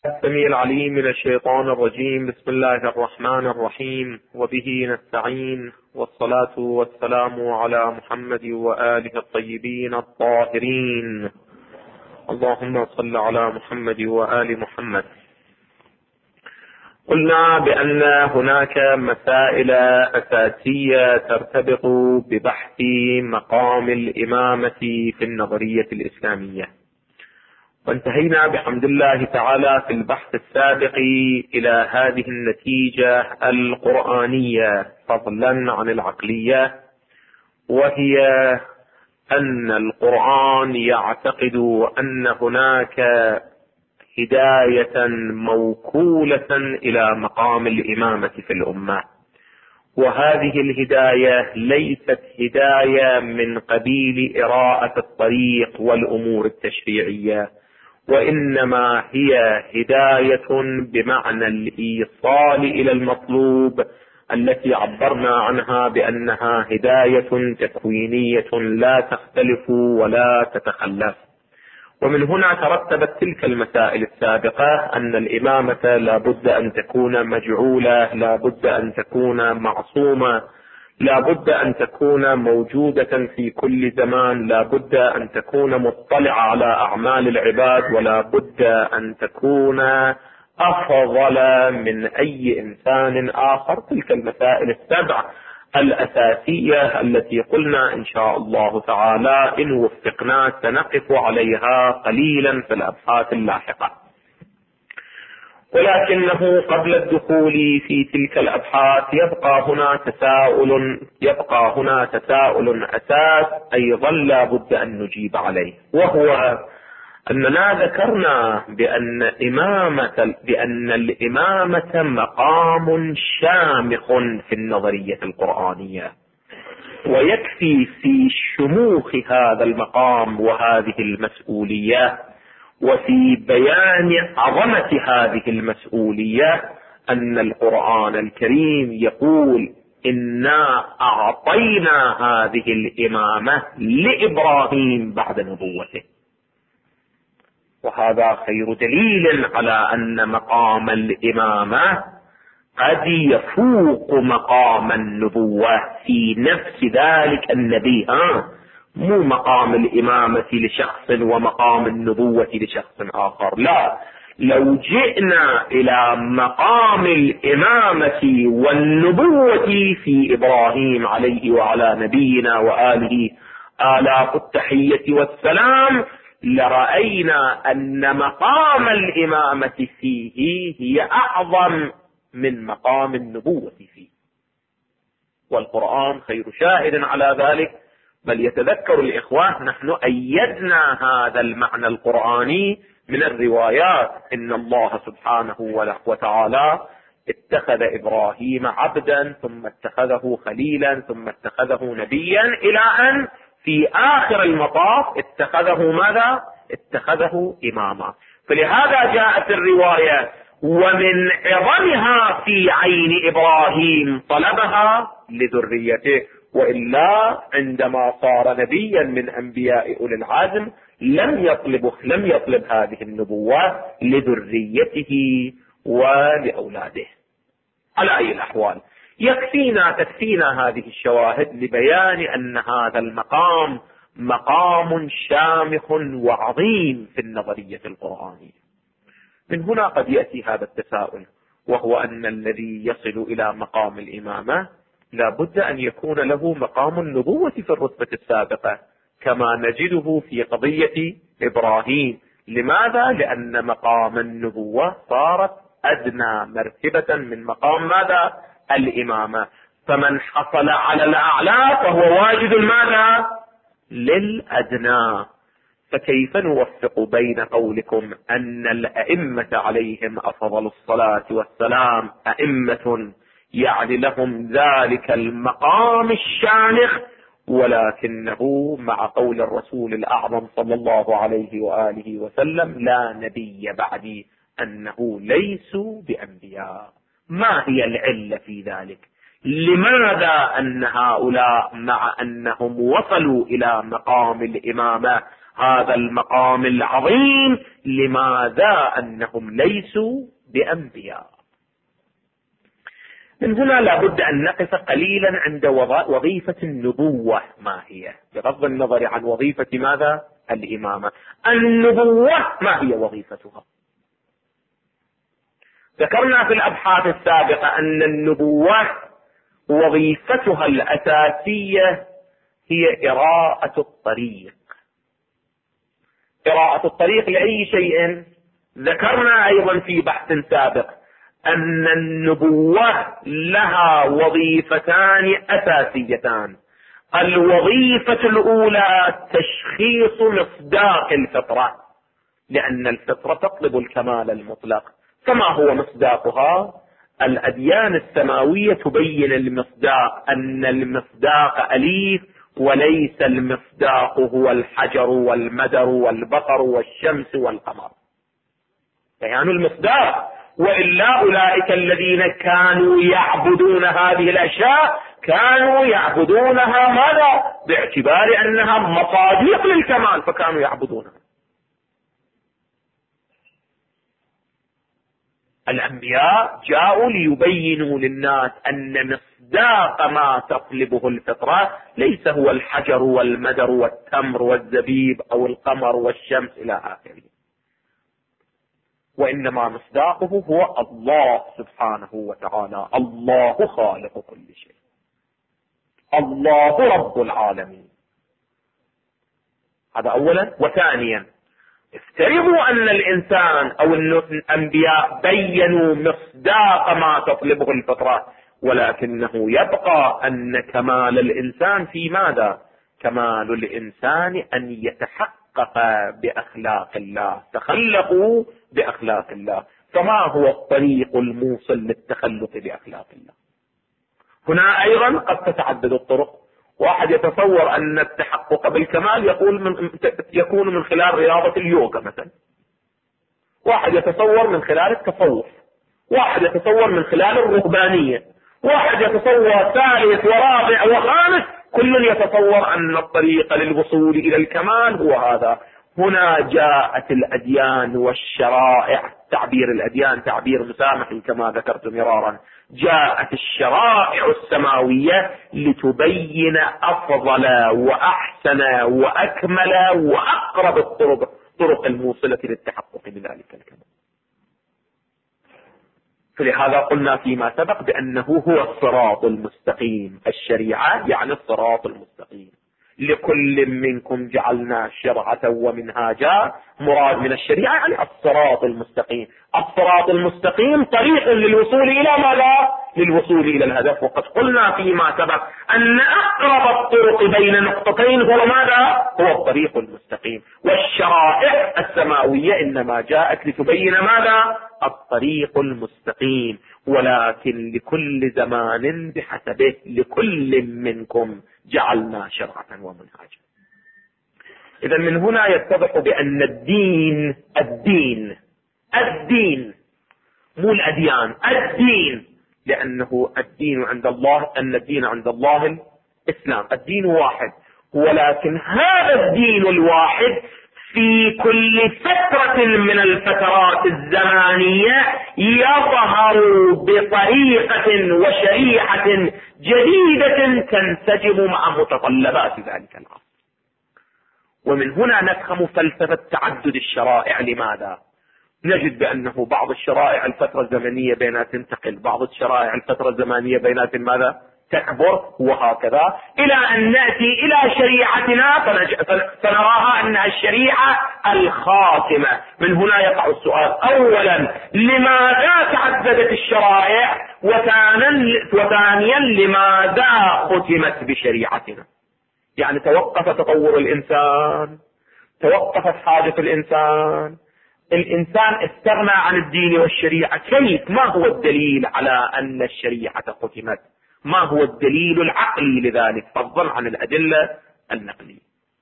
السميع العليم من الشيطان الرجيم. بسم الله الرحمن الرحيم، وبه نستعين، والصلاة والسلام على محمد وآله الطيبين الطاهرين. اللهم صل على محمد وآل محمد. قلنا بأن هناك مسائل أساسية ترتبط ببحث مقام الإمامة في النظرية الإسلامية، وانتهينا بحمد الله تعالى في البحث السابق إلى هذه النتيجة القرآنية فضلا عن العقلية، وهي أن القرآن يعتقد أن هناك هداية موكولة إلى مقام الإمامة في الأمة، وهذه الهداية ليست هداية من قبيل إراءة الطريق والأمور التشريعية، وإنما هي هداية بمعنى الإيصال إلى المطلوب، التي عبرنا عنها بأنها هداية تكوينية لا تختلف ولا تتخلف. ومن هنا ترتبت تلك المسائل السابقة، أن الإمامة لا بد أن تكون مجعولة، لا بد أن تكون معصومة، لا بد أن تكون موجودة في كل زمان، لا بد أن تكون مطلعة على أعمال العباد، ولا بد أن تكون أفضل من أي إنسان آخر. تلك المسائل السبع الأساسية التي قلنا إن شاء الله تعالى إن وفقنا سنقف عليها قليلا في الأبحاث اللاحقة، ولكنه قبل الدخول في تلك الأبحاث يبقى هنا تساؤل أساس أيضا لا بد أن نجيب عليه، وهو أننا ذكرنا بأن الإمامة مقام شامخ في النظرية القرآنية، ويكفي في شموخ هذا المقام وهذه المسؤولية وفي بيان عظمة هذه المسؤولية أن القرآن الكريم يقول: إنا أعطينا هذه الإمامة لإبراهيم بعد نبوته. وهذا خير دليل على أن مقام الإمامة قد يفوق مقام النبوة في نفس ذلك النبي، مو مقام الإمامة لشخص ومقام النبوة لشخص آخر، لا، لو جئنا إلى مقام الإمامة والنبوة في إبراهيم عليه وعلى نبينا وآله آلاف التحية والسلام، لرأينا أن مقام الإمامة فيه هي أعظم من مقام النبوة فيه، والقرآن خير شاهد على ذلك. بل يتذكر الإخوان نحن أيدنا هذا المعنى القرآني من الروايات: إن الله سبحانه وتعالى اتخذ إبراهيم عبدا ثم اتخذه خليلا ثم اتخذه نبيا، إلى أن في آخر المطاف اتخذه ماذا؟ اتخذه إماما. فلهذا جاءت الرواية: ومن عظمها في عين إبراهيم طلبها لذريته، وإلا عندما صار نبيا من أنبياء أولي العزم لم يطلب هذه النبوة لذريته ولأولاده. على أي الأحوال تكفينا هذه الشواهد لبيان أن هذا المقام مقام شامخ وعظيم في النظرية القرآنية. من هنا قد يأتي هذا التساؤل، وهو أن الذي يصل إلى مقام الإمامة لا بد أن يكون له مقام النبوة في الرتبة السابقة، كما نجده في قضية إبراهيم. لماذا؟ لأن مقام النبوة صارت أدنى مرتبة من مقام ماذا؟ الإمامة. فمن حصل على الأعلى فهو واجد ماذا؟ للأدنى. فكيف نوفق بين قولكم أن الأئمة عليهم أفضل الصلاة والسلام أئمة يعني لهم ذلك المقام الشامخ، ولكنه مع قول الرسول الأعظم صلى الله عليه وآله وسلم: لا نبي بعدي، أنه ليسوا بأنبياء؟ ما هي العلة في ذلك؟ لماذا أن هؤلاء مع أنهم وصلوا إلى مقام الإمامة هذا المقام العظيم، لماذا؟ أنهم ليسوا بأنبياء. من هنا لابد أن نقف قليلا عند وظيفة النبوة ما هي، بغض النظر عن وظيفة ماذا؟ الإمامة. النبوة ما هي وظيفتها؟ ذكرنا في الأبحاث السابقة أن النبوة وظيفتها الأساسية هي إراءة الطريق. إراءة الطريق لأي شيء. ذكرنا أيضا في بحث سابق أن النبوة لها وظيفتان أساسيتان. الوظيفة الأولى تشخيص مصداق الفطرة، لأن الفطرة تطلب الكمال المطلق. فما هو مصداقها؟ الأديان السماوية تبين المصداق، أن المصداق أليف، وليس المصداق هو الحجر والمدر والبقر والشمس والقمر. بيان المصداق. وإلا أولئك الذين كانوا يعبدون هذه الأشياء كانوا يعبدونها ماذا؟ باعتبار أنها مصادق للكمال فكانوا يعبدونها. الأنبياء جاءوا ليبينوا للناس أن مصداق ما تطلبه الفطرة ليس هو الحجر والمدر والتمر والزبيب أو القمر والشمس إلى آخره، وإنما مصداقه هو الله سبحانه وتعالى. الله خالق كل شيء، الله رب العالمين. هذا أولا. وثانيا، افترضوا أن الإنسان أو الأنبياء بيّنوا مصداق ما تطلبه الفطرة، ولكنه يبقى أن كمال الإنسان في ماذا؟ كمال الإنسان أن يتحقق بأخلاق الله، تخلقوا بأخلاق الله. فما هو الطريق الموصل للتخلق بأخلاق الله؟ هنا أيضا قد تتعدد الطرق. واحد يتصور أن التحقق بالكمال يكون من خلال رياضة اليوغا مثلا، واحد يتصور من خلال التصوف، واحد يتصور من خلال الرهبانية، واحد يتصور ثالث ورابع وخامس، كل يتصور أن الطريق للوصول إلى الكمال هو هذا. هنا جاءت الأديان والشرائع، تعبير الأديان تعبير مسامح كما ذكرت مرارا، جاءت الشرائع السماوية لتبين أفضل وأحسن وأكمل وأقرب الطرق الموصلة للتحقق بذلك الكمال. فلهذا قلنا فيما سبق بأنه هو الصراط المستقيم. الشريعة يعني الصراط المستقيم. لكل منكم جعلنا شرعة ومنهاجا، مراد من الشريعة يعني الصراط المستقيم. الصراط المستقيم طريق للوصول إلى ماذا؟ للوصول إلى الهدف. وقد قلنا فيما سبق أن أقرب الطرق بين نقطتين هو ماذا؟ هو الطريق المستقيم. والشرائع السماوية إنما جاءت لتبين ماذا؟ الطريق المستقيم. ولكن لكل زمان بحسبه، لكل منكم جعلنا شرعة ومنهاجا. إذا من هنا يتضح بأن الدين مو الأديان، الدين، لأنه الدين عند الله، أن الدين عند الله الإسلام، الدين واحد. ولكن هذا الدين الواحد في كل فترة من الفترات الزمانية يظهر بطريقة وشريعة جديدة تنسجم مع متطلبات ذلك العصر. ومن هنا نفهم فلسفة تعدد الشرائع. لماذا؟ نجد بأنه بعض الشرائع الفترة الزمنية بينها تنتقل، بعض الشرائع الفترة الزمنية بينها ماذا؟ تكبر، وهكذا إلى أن نأتي إلى شريعتنا فنراها أنها الشريعة الخاتمة. من هنا يقع السؤال: أولا، لماذا تعددت الشرائع؟ وثانيا، لماذا ختمت بشريعتنا؟ يعني توقف تطور الإنسان، توقفت حاجة الإنسان استغنى عن الدين والشريعة. كيف؟ ما هو الدليل على أن الشريعة ختمت؟ ما هو الدليل العقلي لذلك فضلا عن الأدلة النقلية؟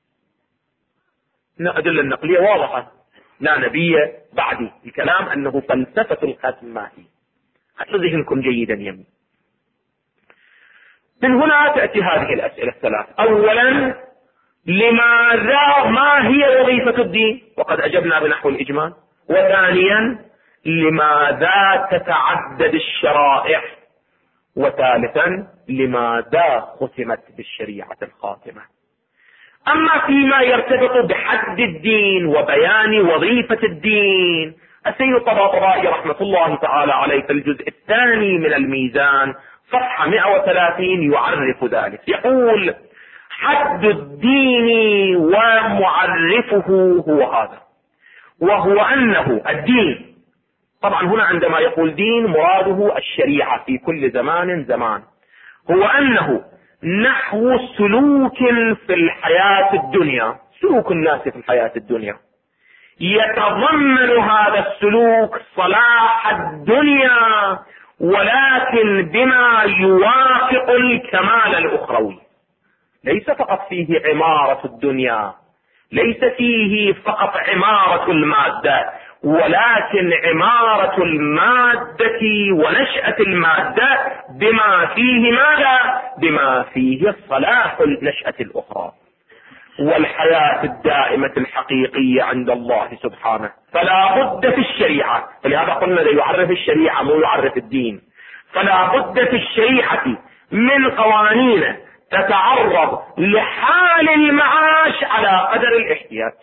الأدلة النقلية واضحة، لا نبي بعدي. الكلام أنه فلسفة الختم ما هي؟ حتى ذهنكم جيدا يمين. من هنا تأتي هذه الأسئلة الثلاث. أولا، لماذا؟ ما هي وظيفة الدين؟ وقد أجبنا بنحو الإجمال. وثانيا، لماذا تتعدد الشرائع؟ وثالثا، لماذا ختمت بالشريعة الخاتمة؟ أما فيما يرتبط بحد الدين وبيان وظيفة الدين، السيد الطباطبائي رحمة الله تعالى عليه في الجزء الثاني من الميزان صفحة 130 يعرف ذلك. يقول: حد الدين ومعرفه هو هذا، وهو أنه الدين، طبعا هنا عندما يقول دين مراده الشريعة في كل زمان، هو أنه نحو سلوك في الحياة الدنيا، سلوك الناس في الحياة الدنيا، يتضمن هذا السلوك صلاح الدنيا ولكن بما يوافق الكمال الأخروي. ليس فقط فيه عمارة الدنيا، ليس فيه فقط عمارة المادة، ولكن عمارة المادة ونشأة المادة بما فيه ماذا؟ بما فيه صلاح النشأة الأخرى والحياة الدائمة الحقيقية عند الله سبحانه. فلا بد في الشريعة، فلهذا قلنا يعرف الشريعة مو يعرف الدين، فلا بد في الشريعة من قوانين تتعرض لحال المعاش على قدر الاحتياج.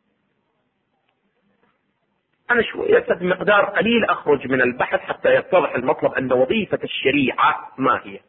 أنا شوية مقدار قليل أخرج من البحث حتى يتضح المطلب أن وظيفة الشريعة ما هي.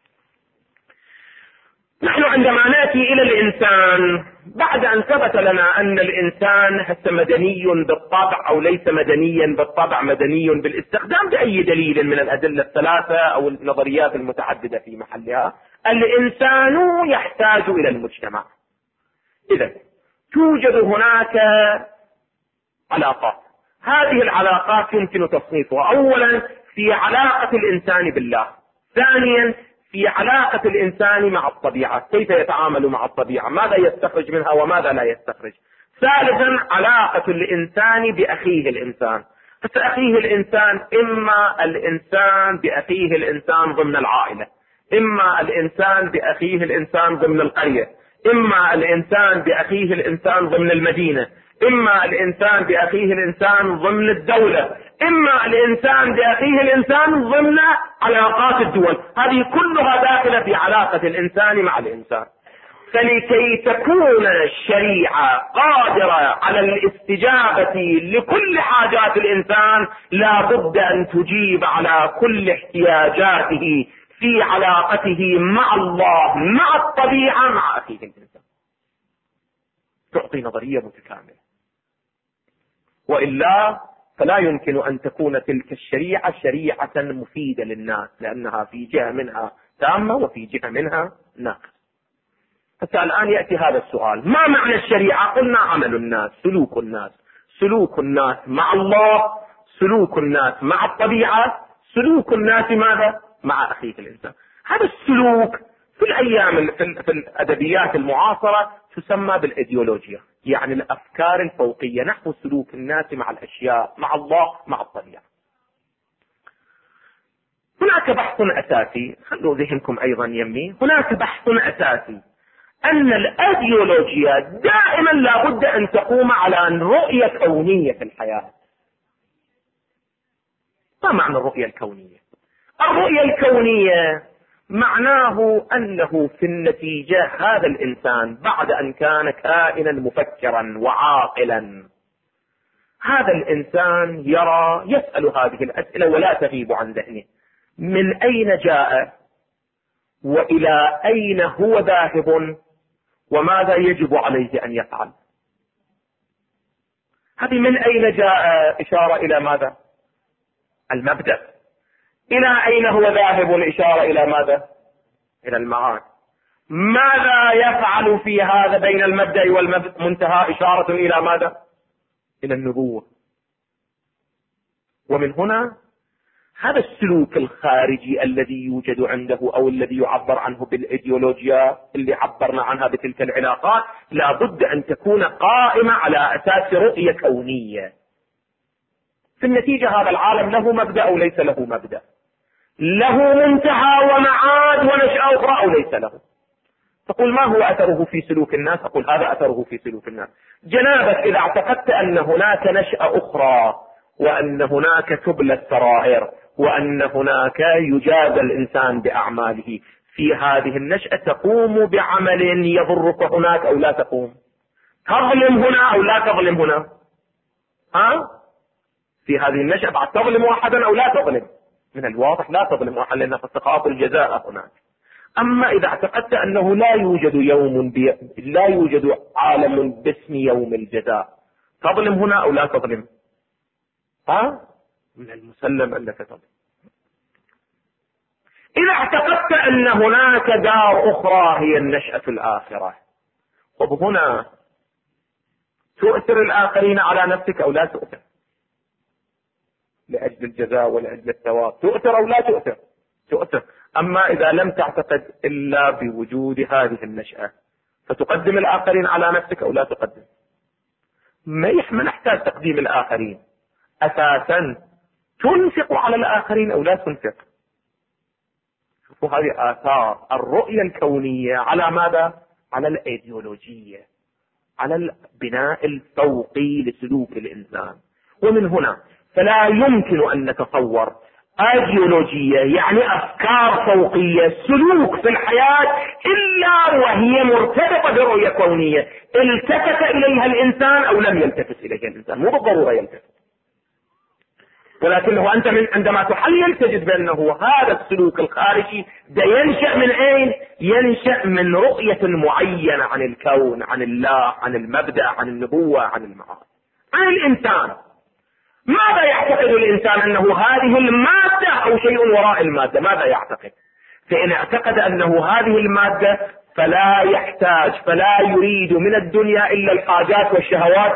نحن عندما نأتي إلى الإنسان بعد أن ثبت لنا أن الإنسان هسه مدني بالطبع أو ليس مدنيا بالطبع، مدني بالاستخدام بأي دليل من الأدلة الثلاثة أو النظريات المتعددة في محلها، الإنسان يحتاج إلى المجتمع. إذا توجد هناك علاقات، هذه العلاقات يمكن تصنيفها أولا في علاقة الإنسان بالله، ثانيا في علاقة الإنسان مع الطبيعة، كيف يتعامل مع الطبيعة، ماذا يستخرج منها وماذا لا يستخرج، ثالثا علاقة الإنسان بأخيه الإنسان. فأخيه الإنسان إما الإنسان بأخيه الإنسان ضمن العائلة، إما الإنسان بأخيه الإنسان ضمن القرية، إما الإنسان بأخيه الإنسان ضمن المدينة، إما الإنسان بأخيه الإنسان ضمن الدولة، إما الإنسان بأخيه الإنسان ضمن علاقات الدول. هذه كلها داخلة في علاقة الإنسان مع الإنسان. فلكي تكون الشريعة قادرة على الاستجابة لكل حاجات الإنسان لا بد أن تجيب على كل احتياجاته في علاقته مع الله، مع الطبيعة، مع أخيه الإنسان، تعطي نظرية متكاملة. وإلا فلا يمكن أن تكون تلك الشريعة شريعة مفيدة للناس، لأنها في جهة منها تامة وفي جهة منها ناقصة. حتى الآن يأتي هذا السؤال: ما معنى الشريعة؟ قلنا عمل الناس، سلوك الناس، سلوك الناس مع الله، سلوك الناس مع الطبيعة، سلوك الناس ماذا؟ مع أخيه الإنسان. هذا السلوك في الأيام في الأدبيات المعاصرة تسمى بالإيديولوجيا، يعني الأفكار الفوقية نحو سلوك الناس مع الأشياء، مع الله، مع الطبيعة. هناك بحث أساسي، خلوا ذهنكم أيضا يمي، هناك بحث أساسي أن الأيديولوجيا دائما لا بد أن تقوم على رؤية كونية في الحياة. ما معنى الرؤية الكونية؟ الرؤية الكونية معناه أنه في النتيجة هذا الإنسان بعد أن كان كائنا مفكرا وعاقلا، هذا الإنسان يرى، يسأل هذه الأسئلة ولا تغيب عن ذهنه: من أين جاء؟ وإلى أين هو ذاهب؟ وماذا يجب عليه أن يفعل؟ هذه من أين جاء إشارة إلى ماذا؟ المبدأ. إلى أين هو ذاهب الإشارة إلى ماذا؟ إلى المعاد. ماذا يفعل في هذا بين المبدأ والمنتهى؟ إشارة إلى ماذا؟ إلى النبوة. ومن هنا هذا السلوك الخارجي الذي يوجد عنده أو الذي يعبر عنه بالإيديولوجيا اللي عبرنا عنها بتلك العلاقات لا بد أن تكون قائمة على أساس رؤية كونية. في النتيجة هذا العالم له مبدأ أو ليس له مبدأ، له منتهى ومعاد ونشأة أخرى أو ليس له. تقول ما هو أثره في سلوك الناس؟ أقول هذا أثره في سلوك الناس. جنابك إذا اعتقدت أن هناك نشأة أخرى، وأن هناك تبلى السرائر، وأن هناك يجازى الإنسان بأعماله، في هذه النشأة تقوم بعمل يضرك هناك أو لا تقوم؟ تظلم هنا أو لا تظلم هنا؟ في هذه النشأة بعد تظلم أحدا أو لا تظلم؟ من الواضح لا تظلم أحدا، لأن تخاف الجزاء هناك. أما إذا اعتقدت أنه لا يوجد عالم باسم يوم الجزاء، تظلم هنا أو لا تظلم؟ من المسلم أنك تظلم. إذا اعتقدت أن هناك دار أخرى هي النشأة الآخرة، طب هنا تؤثر الآخرين على نفسك أو لا تؤثر؟ لأجل الجزاء ولأجل الثواب تؤثر أو لا تؤثر؟ تؤثر. أما إذا لم تعتقد إلا بوجود هذه النشأة، فتقدم الآخرين على نفسك أو لا تقدم؟ ما نحتاج تقديم الآخرين أساسا. تنفق على الآخرين أو لا تنفق؟ شوفوا هذه آثار الرؤية الكونية على ماذا؟ على الأيديولوجية، على البناء الفوقي لسلوك الإنسان. ومن هنا فلا يمكن أن نتصور أيديولوجية يعني أفكار فوقية سلوك في الحياة إلا وهي مرتبطة برؤية كونية التفت إليها الإنسان أو لم يلتفت إليها الإنسان. مو بالضرورة يلتفت، ولكنه أنت عندما تحلل تجد بأنه هذا السلوك الخارجي ده ينشأ من أين؟ ينشأ من رؤية معينة عن الكون، عن الله، عن المبدأ، عن النبوة، عن المعاد، عن الإنسان. ماذا يعتقد الإنسان؟ أنه هذه المادة أو شيء وراء المادة. ماذا يعتقد؟ فإن اعتقد أنه هذه المادة فلا يحتاج، فلا يريد من الدنيا إلا الحاجات والشهوات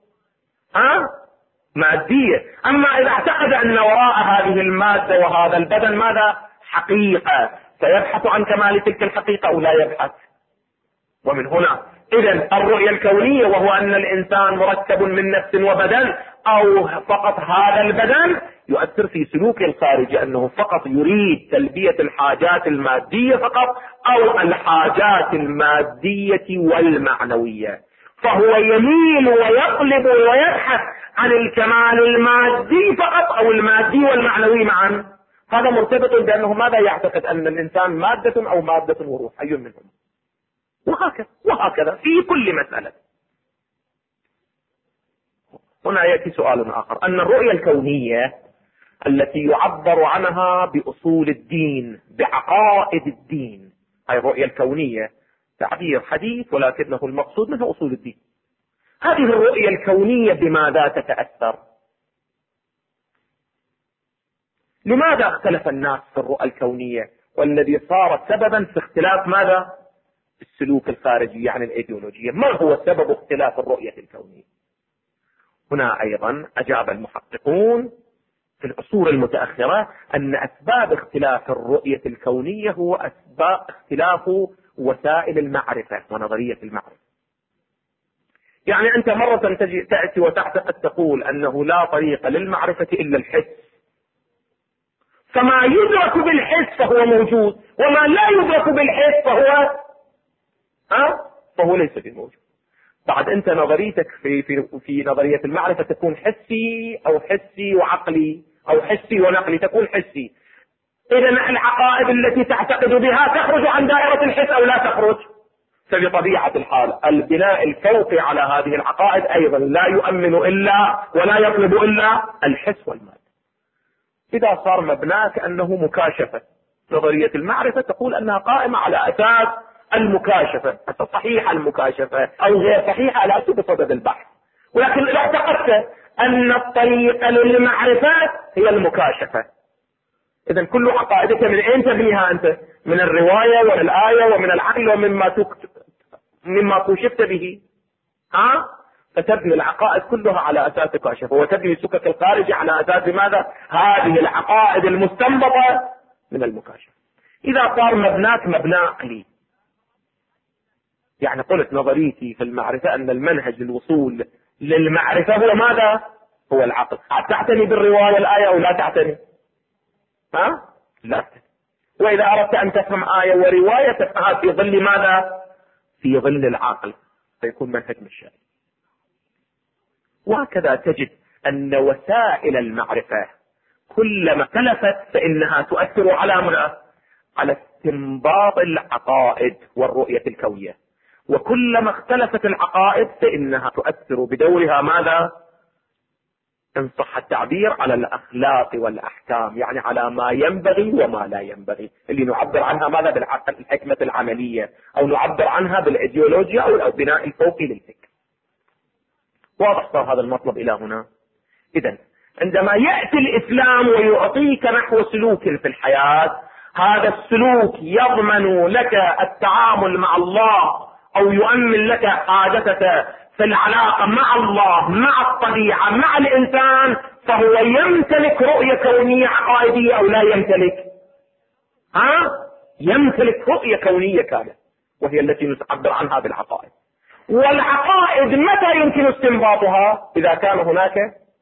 مادية. أما إذا اعتقد أن وراء هذه المادة وهذا البدن ماذا؟ حقيقة، فيبحث عن كمال تلك الحقيقة أو لا يبحث. ومن هنا إذن الرؤية الكونية، وهو أن الإنسان مركب من نفس وبدن أو فقط هذا البدن، يؤثر في سلوك الخارج أنه فقط يريد تلبية الحاجات المادية فقط أو الحاجات المادية والمعنوية، فهو يميل ويقلب ويبحث عن الكمال المادي فقط أو المادي والمعنوي معا. هذا مرتبط بأنه ماذا يعتقد؟ أن الإنسان مادة أو مادة وروح، أي منهم؟ وهكذا في كل مسألة. هنا يأتي سؤال آخر، أن الرؤية الكونية التي يعبر عنها بأصول الدين، بعقائد الدين، هذه الرؤية الكونية تعبير حديث ولكنه المقصود منه أصول الدين. هذه الرؤية الكونية بماذا تتأثر؟ لماذا اختلف الناس في الرؤى الكونية، والذي صار سببا في اختلاف ماذا؟ السلوك الخارجي يعني الإيديولوجية. ما هو سبب اختلاف الرؤية الكونية؟ هنا أيضا أجاب المحققون في العصور المتأخرة أن أسباب اختلاف الرؤية الكونية هو أسباب اختلاف وسائل المعرفة ونظرية المعرفة. يعني أنت مرة تأتي وتعتقد تقول أنه لا طريق للمعرفة إلا الحس، فما يدرك بالحس فهو موجود، وما لا يدرك بالحس فهو ليس بموجود. بعد أنت نظريتك في نظرية المعرفة تكون حسي أو حسي وعقلي أو حسي ونقلي، تكون حسي. إذا العقائد التي تعتقد بها تخرج عن دائرة الحس أو لا تخرج؟ فبطبيعة الحال البناء الفوقي على هذه العقائد أيضا لا يؤمن إلا ولا يطلب إلا الحس والمادة. إذا صار مبناك أنه مكاشفة، نظرية المعرفة تقول أنها قائمة على أساس المكاشفة، صحيحة المكاشفة أو غير صحيحة على أساس بصدد البحث. ولكن إذا اعتقدت أن الطريقة للمعرفة هي المكاشفة، إذن كل عقائدك من أين تبنيها أنت؟ من الرواية ومن الآية ومن العقل مما كشفت به. فتبني العقائد كلها على أساس كاشفة، وتبني سكك الخارج على أساس ماذا؟ هذه العقائد المستنبطة من المكاشفة. إذا صار مبناك مبنى عقلي، يعني قلت نظريتي في المعرفة أن المنهج للوصول للمعرفة هو ماذا؟ هو العقل. تعتني بالرواية الآية أو لا تعتني؟ لا تعتني. وإذا أردت أن تفهم آية ورواية تفهمها في ظل ماذا؟ في ظل العقل، فيكون منهج مشاعر. وهكذا تجد أن وسائل المعرفة كلما اختلفت فإنها تؤثر على استنباط العقائد والرؤية الكونية، وكلما اختلفت العقائد فإنها تؤثر بدورها ماذا؟ إن صح التعبير على الأخلاق والأحكام، يعني على ما ينبغي وما لا ينبغي، اللي نعبر عنها ماذا؟ بالعقل، الحكمة العملية، أو نعبر عنها بالإيديولوجيا أو البناء الفوقي للفكر. واضح صار هذا المطلب إلى هنا؟ إذن عندما يأتي الإسلام ويعطيك نحو سلوك في الحياة، هذا السلوك يضمن لك التعامل مع الله أو يؤمن لك حاجتك في العلاقة مع الله، مع الطبيعة، مع الإنسان، فهو يمتلك رؤية كونية عقائدية أو لا يمتلك؟ يمتلك رؤية كونية كاملة، وهي التي نتعبر عنها بالعقائد. والعقائد متى يمكن استنباطها؟ إذا كان هناك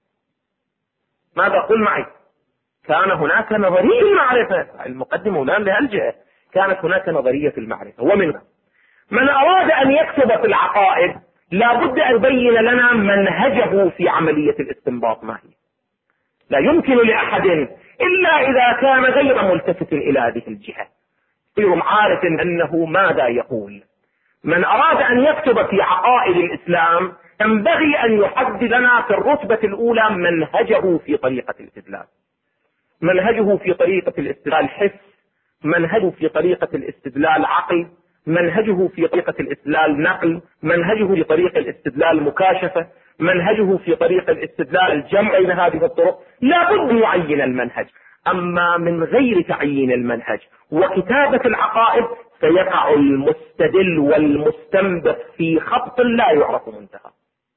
ماذا؟ قل معي. كان هناك نظرية المعرفة، المقدمة الآن لهالجهة، كانت هناك نظرية المعرفة. ومنها من أراد أن يكتب في العقائد لابد أن يبين لنا منهجه في عملية الاستنباط ما هي. لا يمكن لأحد إلا إذا كان غير ملتفت إلى هذه الجهة يصير عارف أنه ماذا يقول. من أراد أن يكتب في عقائد الإسلام ينبغي أن يحدد لنا في الرتبة الأولى منهجه في طريقة الاستدلال. منهجه في طريقة الاستدلال حس، منهجه في طريقة الاستدلال عقل، منهجه في طريقة الاستدلال نقل، منهجه في طريقة الاستدلال مكاشفة، منهجه في طريقة الاستدلال الجمع بين هذه الطرق. لا بد يعين المنهج. أما من غير تعيين المنهج وكتابة العقائد سيقع المستدل والمستنبط في خبط لا يعرف منتهى.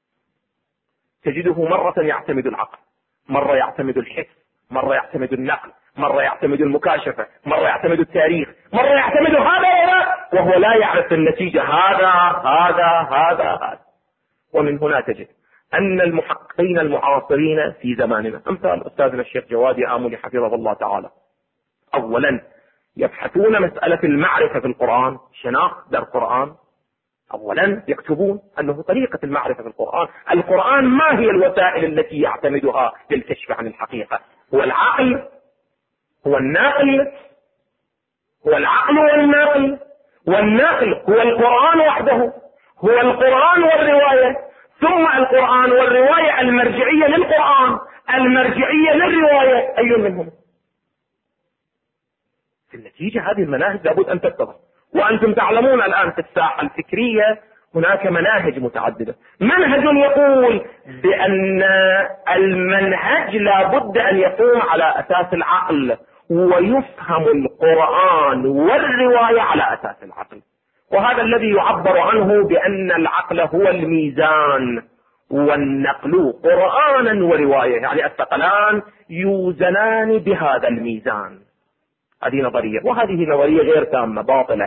تجده مرة يعتمد العقل، مرة يعتمد الحس، مرة يعتمد النقل، مرة يعتمد المكاشفة، مرة يعتمد التاريخ، مرة يعتمد هذا وهو لا يعرف النتيجة. هذا. ومن هنا تجد أن المحققين المعاصرين في زماننا أمثال أستاذنا الشيخ جوادي آملي حفظه الله تعالى، أولا يبحثون مسألة المعرفة في القرآن، شناخ در القرآن. أولا يكتبون أنه طريقة المعرفة في القرآن، القرآن ما هي الوسائل التي يعتمدها للكشف عن الحقيقة؟ هو العقل، هو الناقل، هو العقل والناقل، والناقل هو القرآن وحده، هو القرآن والرواية، ثم القرآن والرواية المرجعية للقرآن، المرجعية للرواية، أي منهم؟ في النتيجة هذه المناهج لابد أن تتضح. وأنتم تعلمون الآن في الساحة الفكرية هناك مناهج متعددة. منهج يقول بأن المنهج لابد أن يقوم على أساس العقل، ويفهم القرآن والرواية على أساس العقل، وهذا الذي يعبر عنه بأن العقل هو الميزان والنقل قرآنا ورواية، يعني الثقلان يوزنان بهذا الميزان. هذه نظرية، وهذه نظرية غير تامة باطلة.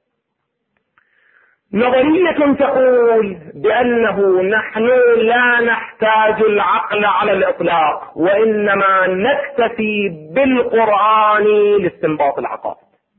نظرية تقول بأنه نحن لا نحتاج العقل على الإطلاق، وإنما نكتفي بالقرآن لاستنباط العقائد.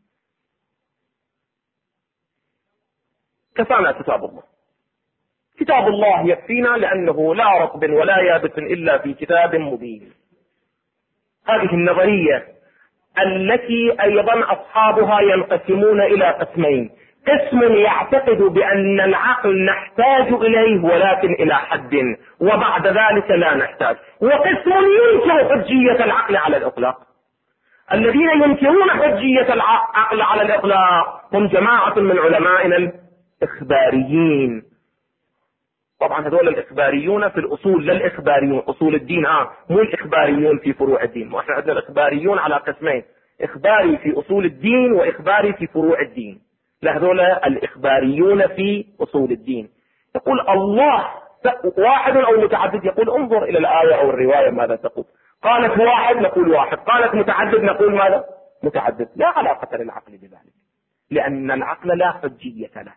كفانا كتاب الله، كتاب الله يكفينا، لأنه لا رطب ولا يابس إلا في كتاب مبين. هذه النظرية التي أيضا أصحابها ينقسمون إلى قسمين: قسم يعتقد بأن العقل نحتاج إليه ولكن إلى حد، وبعد ذلك لا نحتاج، وقسم ينكر حجية العقل على الإطلاق. الذين ينكرون حجية العقل على الإطلاق هم جماعة من علمائنا الإخباريين. طبعا هذول الإخباريون في الأصول، لا الإخباريون أصول الدين، مو الإخباريون في فروع الدين. وإحنا عندنا الإخباريون على قسمين: إخباري في أصول الدين وإخباري في فروع الدين. لهذول الإخباريون في أصول الدين. يقول الله واحد أو متعدد، يقول انظر إلى الآية أو الرواية ماذا تقول. قالت واحد نقول واحد، قالت متعدد نقول ماذا؟ متعدد. لا علاقة للعقل بذلك، لأن العقل لا حجية له.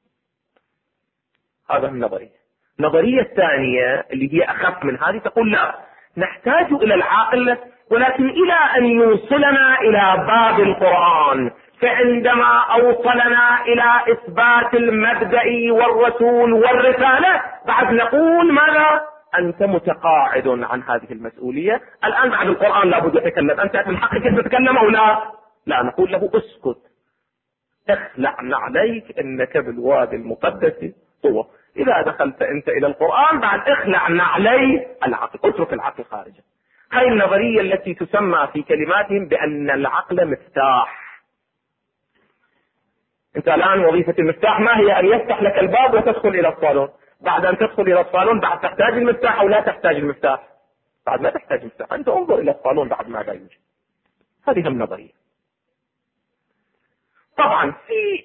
هذا النظرية. النظرية الثانية اللي هي أخف من هذه تقول لا، نحتاج إلى العقل ولكن إلى أن يوصلنا إلى باب القرآن. فعندما أوصلنا إلى إثبات المبدأ والرسول والرسالة بعد نقول ماذا؟ أنت متقاعد عن هذه المسؤولية. الآن بعد القرآن لابد يتكلم، أنت من حقك أن تتكلم أو لا؟ لا، نقول له اسكت، اخلع عليك انك بالوادي المقدس طوى. اذا دخلت انت الى القرآن بعد اخلع علي العقل، اترك العقل خارجا. هاي النظرية التي تسمى في كلماتهم بان العقل مفتاح. انت الان وظيفة المفتاح ما هي؟ ان يفتح لك الباب وتدخل الى الصالون. بعد ان تدخل الى الصالون بعد تحتاج المفتاح او لا تحتاج المفتاح؟ بعد ما تحتاج المفتاح، انت انظر الى الصالون بعد ماذا يوجد. هذه هم نظرية. طبعا في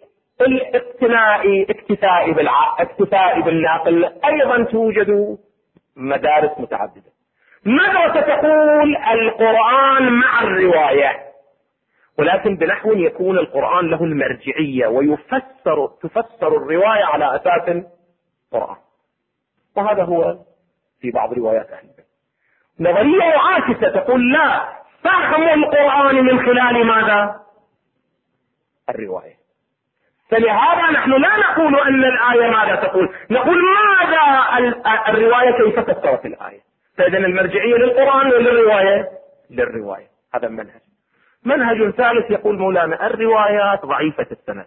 اكتفاء بالناقل ايضا توجد مدارس متعددة. مدرسة تقول القرآن مع الرواية، ولكن بنحو يكون القرآن له المرجعية تفسر الرواية على أساس القرآن، وهذا هو في بعض روايات أهل البيت. نظرية معاكسة تقول لا، فهم القرآن من خلال ماذا؟ الرواية. فلهذا نحن لا نقول أن الآية ماذا تقول، نقول ماذا الرواية كيف فسرت الآية. فإذن المرجعية للقرآن وللرواية؟ للرواية. هذا المنهج. منهج ثالث يقول مولانا الروايات ضعيفة السند،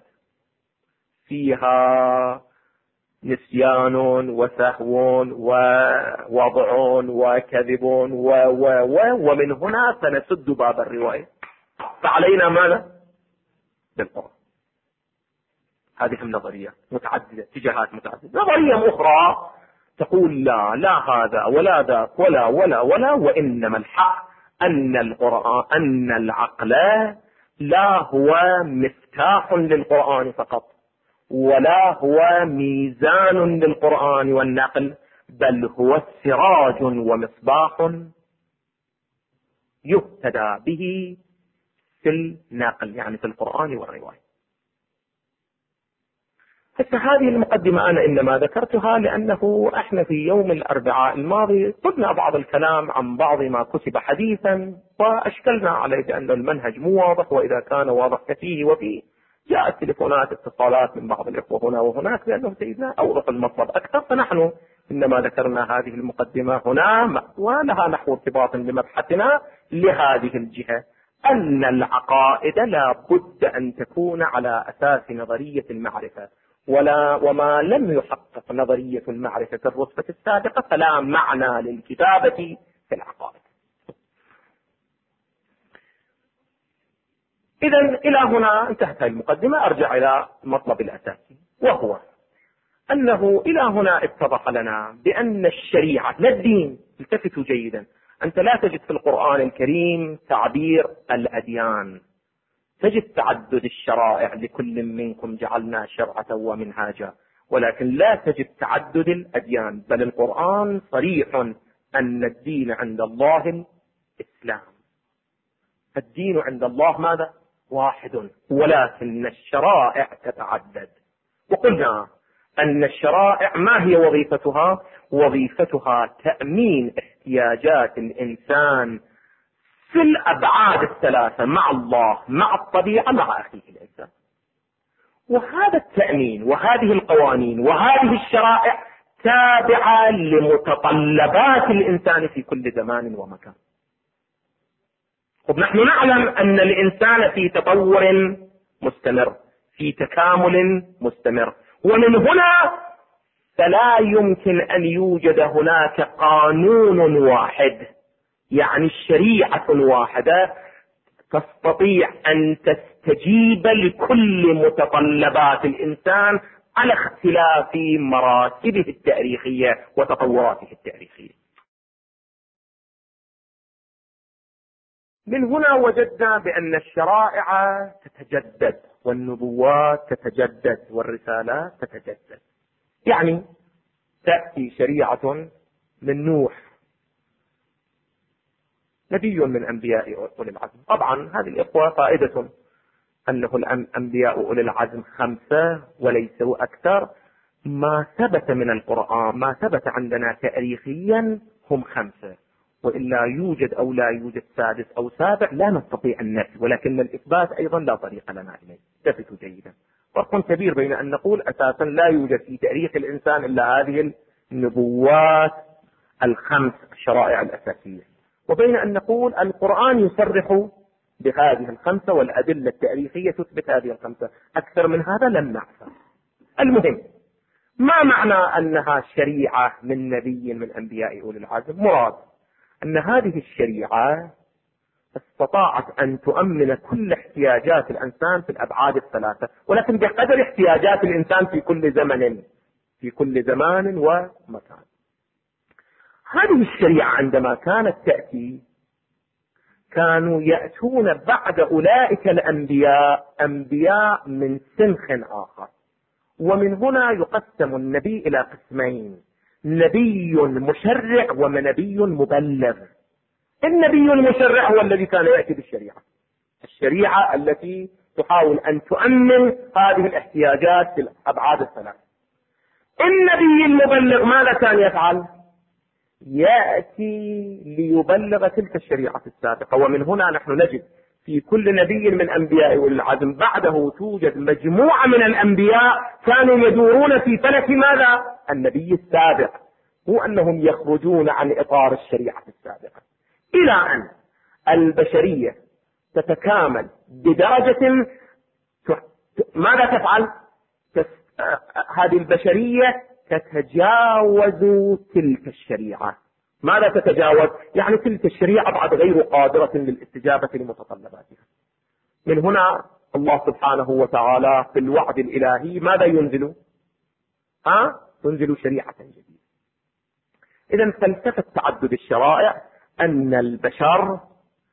فيها نسيان وسهو ووضع وكذب ومن هنا سنسد باب الرواية. فعلينا ماذا؟ بالقرآن. هذه النظرية متعددة، اتجاهات متعددة. نظرية أخرى تقول لا هذا ولا ذاك ولا وإنما الحق أن العقل لا هو مفتاح للقرآن فقط، ولا هو ميزان للقرآن والنقل، بل هو سراج ومصباح يهتدى به في النقل، يعني في القرآن والرواية. هذه المقدمة أنا إنما ذكرتها لأنه احنا في يوم الأربعاء الماضي قلنا بعض الكلام عن بعض ما كتب حديثا، وأشكلنا عليه بأن المنهج مو واضح، وإذا كان واضح كفيه وفيه جاءت تليفونات اتصالات من بعض الإخوة هنا وهناك بأنه سيدنا أوضح المطلب أكثر. فنحن إنما ذكرنا هذه المقدمة هنا ولها نحو ارتباط بمبحثنا لهذه الجهة، أن العقائد لا بد أن تكون على أساس نظرية المعرفة، وما لم يحقق نظرية المعرفة في الرتبة السابقة فلا معنى للكتابة في العقائد. إذا إلى هنا انتهت المقدمة. أرجع إلى المطلب الأساسي، وهو أنه إلى هنا اتضح لنا بأن الشريعة لا الدين. التفتوا جيدا، أنت لا تجد في القرآن الكريم تعبير الأديان، تجد تعدد الشرائع، لكل منكم جعلنا شرعة ومنهاجا، ولكن لا تجد تعدد الأديان. بل القرآن صريح أن الدين عند الله الإسلام. الدين عند الله ماذا؟ واحد، ولكن الشرائع تتعدد. وقلنا أن الشرائع ما هي وظيفتها؟ وظيفتها تأمين احتياجات الإنسان في الأبعاد الثلاثة، مع الله، مع الطبيعة، مع أخيه الإنسان. وهذا التأمين وهذه القوانين وهذه الشرائع تابعة لمتطلبات الإنسان في كل زمان ومكان. نحن نعلم أن الإنسان في تطور مستمر، في تكامل مستمر، ومن هنا فلا يمكن أن يوجد هناك قانون واحد، يعني الشريعة واحدة تستطيع أن تستجيب لكل متطلبات الإنسان على اختلاف مراتبه التاريخية وتطوراته التاريخية. من هنا وجدنا بأن الشرائع تتجدد، والنبوات تتجدد، والرسالات تتجدد. يعني تأتي شريعة من نوح، نبي من أنبياء أولي العزم. طبعا هذه الإخوة فائدة أنه الأنبياء أولي العزم 5 وليسوا أكثر. ما ثبت من القرآن، ما ثبت عندنا تاريخيا هم 5، وإلا يوجد أو لا يوجد سادس أو سابع لا نستطيع النفي، ولكن الإثبات أيضا لا طريق لنا إليه. التفتوا جيدا، فرق كبير بين أن نقول أساسا لا يوجد في تاريخ الإنسان إلا هذه النبوات الخمس الشرائع الأساسية، وبين أن نقول القرآن يصرح بهذه الخمسة والأدلة التاريخية تثبت هذه الخمسة. أكثر من هذا لم نعرف. المهم، ما معنى أنها شريعة من نبي من أنبياء أولي العزم؟ مراد أن هذه الشريعة استطاعت أن تؤمن كل احتياجات الإنسان في الأبعاد الثلاثة، ولكن بقدر احتياجات الإنسان في كل زمان ومكان. هذه الشريعة عندما كانت تأتي كانوا يأتون بعد أولئك الأنبياء أنبياء من سنخ آخر، ومن هنا يقسم النبي إلى قسمين: نبي مشرع ونبي مبلغ. النبي المشرع هو الذي كان يأتي بالشريعة، الشريعة التي تحاول أن تؤمن هذه الاحتياجات في الأبعاد الثلاث. النبي المبلغ ماذا كان يفعل؟ يأتي ليبلغ تلك الشريعة السابقة. ومن هنا نحن نجد في كل نبي من أنبياء أولي العزم بعده توجد مجموعة من الأنبياء كانوا يدورون في فلك ماذا؟ النبي السابق، هو أنهم يخرجون عن إطار الشريعة السابقة، إلى أن البشرية تتكامل بدرجة ماذا تفعل؟ هذه البشرية تتجاوز تلك الشريعة. ماذا تتجاوز؟ يعني تلك الشريعة بعد غير قادرة للاستجابة لمتطلباتها. من هنا الله سبحانه وتعالى في الوعد الإلهي ماذا ينزل؟ ينزل شريعة جديدة. إذن فلسفة تعدد الشرائع أن البشر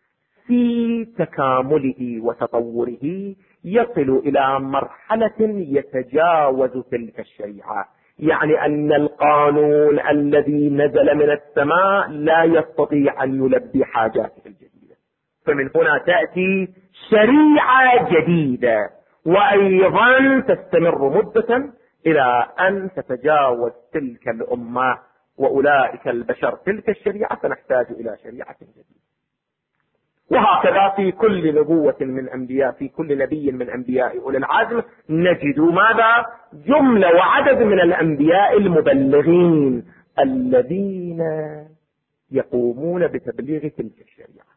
في تكامله وتطوره يصل إلى مرحلة يتجاوز تلك الشريعة، يعني أن القانون الذي نزل من السماء لا يستطيع أن يلبي حاجاته الجديدة، فمن هنا تأتي شريعة جديدة، وأيضا تستمر مدة إلى أن تتجاوز تلك الأمة وأولئك البشر تلك الشريعة، فنحتاج إلى شريعة جديدة. وهكذا في كل نبوة من أنبياء، في كل نبي من أنبياء أولي العزم نجد ماذا؟ جملة وعدد من الأنبياء المبلغين الذين يقومون بتبليغ تلك الشريعة.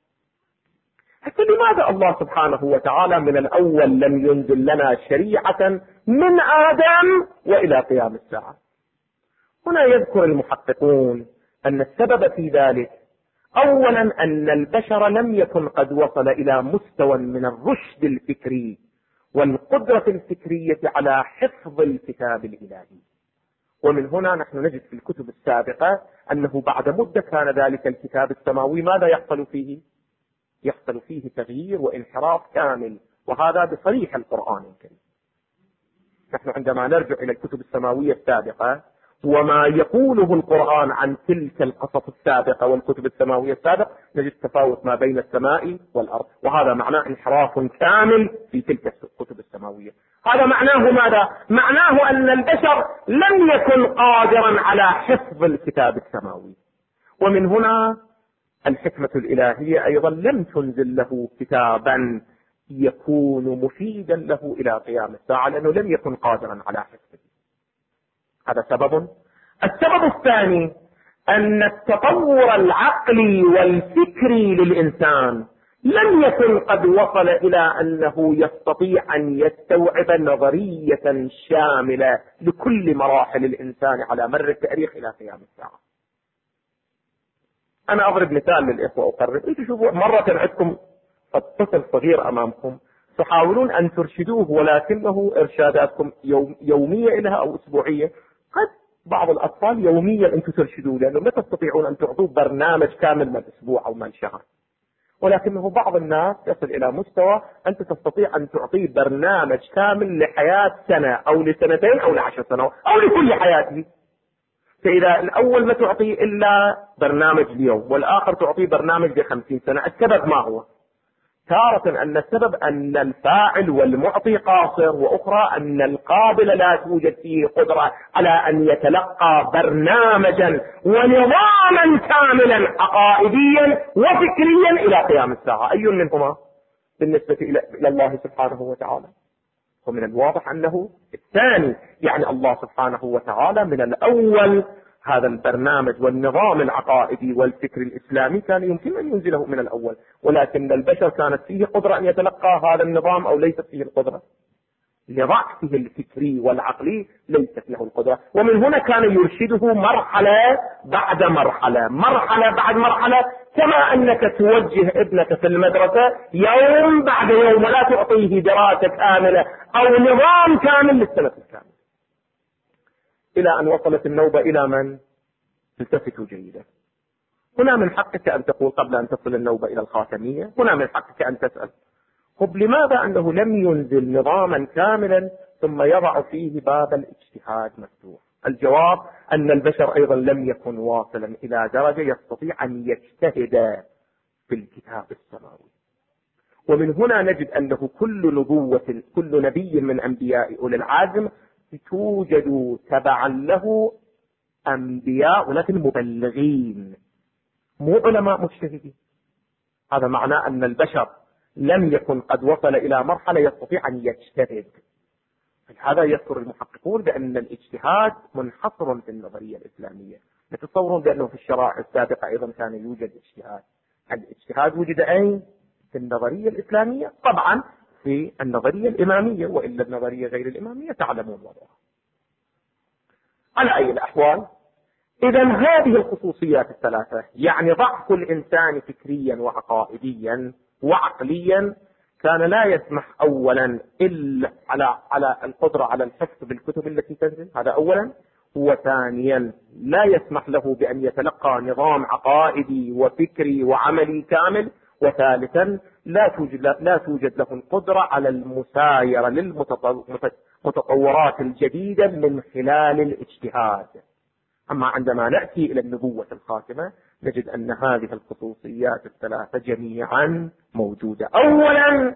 حتى لماذا الله سبحانه وتعالى من الأول لم ينزل لنا شريعة من آدم وإلى قيام الساعة؟ هنا يذكر المحققون أن السبب في ذلك أولا أن البشر لم يكن قد وصل إلى مستوى من الرشد الفكري والقدرة الفكرية على حفظ الكتاب الإلهي. ومن هنا نحن نجد في الكتب السابقة أنه بعد مدة كان ذلك الكتاب السماوي ماذا يحصل فيه؟ يحصل فيه تغيير وانحراف كامل، وهذا بصريح القرآن الكريم. نحن عندما نرجع إلى الكتب السماوية السابقة وما يقوله القرآن عن تلك القصص السابقة والكتب السماوية السابقة نجد تفاوت ما بين السماء والأرض، وهذا معناه انحراف كامل في تلك الكتب السماوية. هذا معناه ماذا؟ معناه أن البشر لم يكن قادرا على حفظ الكتاب السماوي. ومن هنا الحكمة الإلهية أيضا لم تنزل له كتابا يكون مفيدا له إلى قيام الساعة، لأنه لم يكن قادرا على حفظه. هذا سبب. السبب الثاني أن التطور العقلي والفكري للإنسان لم يكن قد وصل إلى أنه يستطيع أن يستوعب نظرية شاملة لكل مراحل الإنسان على مر التاريخ إلى قيام الساعة. أنا أضرب مثال للإخوة أقرب. أنتم شوفوا مرة عندكم الطفل صغير أمامكم تحاولون أن ترشدوه، ولكنه إرشاداتكم يومية لها أو أسبوعية. قد بعض الأطفال يوميا أنتم ترشدوه، لأنه لا تستطيعون أن تعطوه برنامج كامل من أسبوع أو من شهر، ولكنه بعض الناس يصل إلى مستوى أنت تستطيع أن تعطيه برنامج كامل لحياة سنة أو لسنتين أو ل10 سنوات أو لكل حياته. فإذا الأول ما تعطيه إلا برنامج اليوم والآخر تعطيه برنامج ل50 سنة، السبب ما هو؟ تارة أن السبب أن الفاعل والمعطي قاصر، وأخرى أن القابل لا توجد فيه قدرة على أن يتلقى برنامجا ونظاما كاملا عقائديا وفكريا إلى قيام الساعة. أي منهما بالنسبة إلى الله سبحانه وتعالى؟ ومن الواضح أنه الثاني، يعني الله سبحانه وتعالى من الأول هذا البرنامج والنظام العقائدي والفكر الإسلامي كان يمكن أن ينزله من الأول، ولكن البشر كانت فيه قدرة أن يتلقى هذا النظام أو ليست فيه القدرة؟ لضعفه الفكري والعقلي ليست له القدرة. ومن هنا كان يرشده مرحلة بعد مرحلة، مرحلة بعد مرحلة، كما أنك توجه ابنك في المدرسة يوم بعد يوم ولا تعطيه دراسة كاملة أو نظام كامل للسنة الكاملة، إلى أن وصلت النوبة إلى من؟ التفتوا جيدا. هنا من حقك أن تقول قبل أن تصل النوبة إلى الخاتمية، هنا من حقك أن تسأل طب لماذا أنه لم ينزل نظاما كاملا ثم يضع فيه باب الاجتهاد مفتوح؟ الجواب أن البشر أيضا لم يكن واصلا إلى درجة يستطيع أن يجتهد في الكتاب السماوي. ومن هنا نجد أنه كل نبي من أنبياء أولي العزم توجد تبعا له أنبياء ولكن مبلغين، مو علماء مجتهدين. هذا معناه أن البشر لم يكن قد وصل إلى مرحلة يستطيع أن يجتهد. هذا يذكر المحققون بأن الاجتهاد منحصر في النظرية الإسلامية. يتصورون بأنه في الشرائع السابقة أيضا كان يوجد اجتهاد. الاجتهاد وجد أين؟ في النظرية الإسلامية، طبعا في النظرية الإمامية، وإلا النظرية غير الإمامية تعلمون وضعها. على أي الأحوال، إذا هذه الخصوصيات الثلاثة، يعني ضعف الإنسان فكريا وعقائديا وعقليا، كان لا يسمح أولا إلا على القدرة على الحفظ بالكتب التي تنزل، هذا أولا. وثانيا لا يسمح له بأن يتلقى نظام عقائدي وفكري وعملي كامل. وثالثا لا توجد له القدرة على المسايرة للمتطورات الجديدة من خلال الاجتهاد. أما عندما نأتي إلى النبوة الخاتمة نجد أن هذه الخصوصيات الثلاثة جميعا موجودة. أولا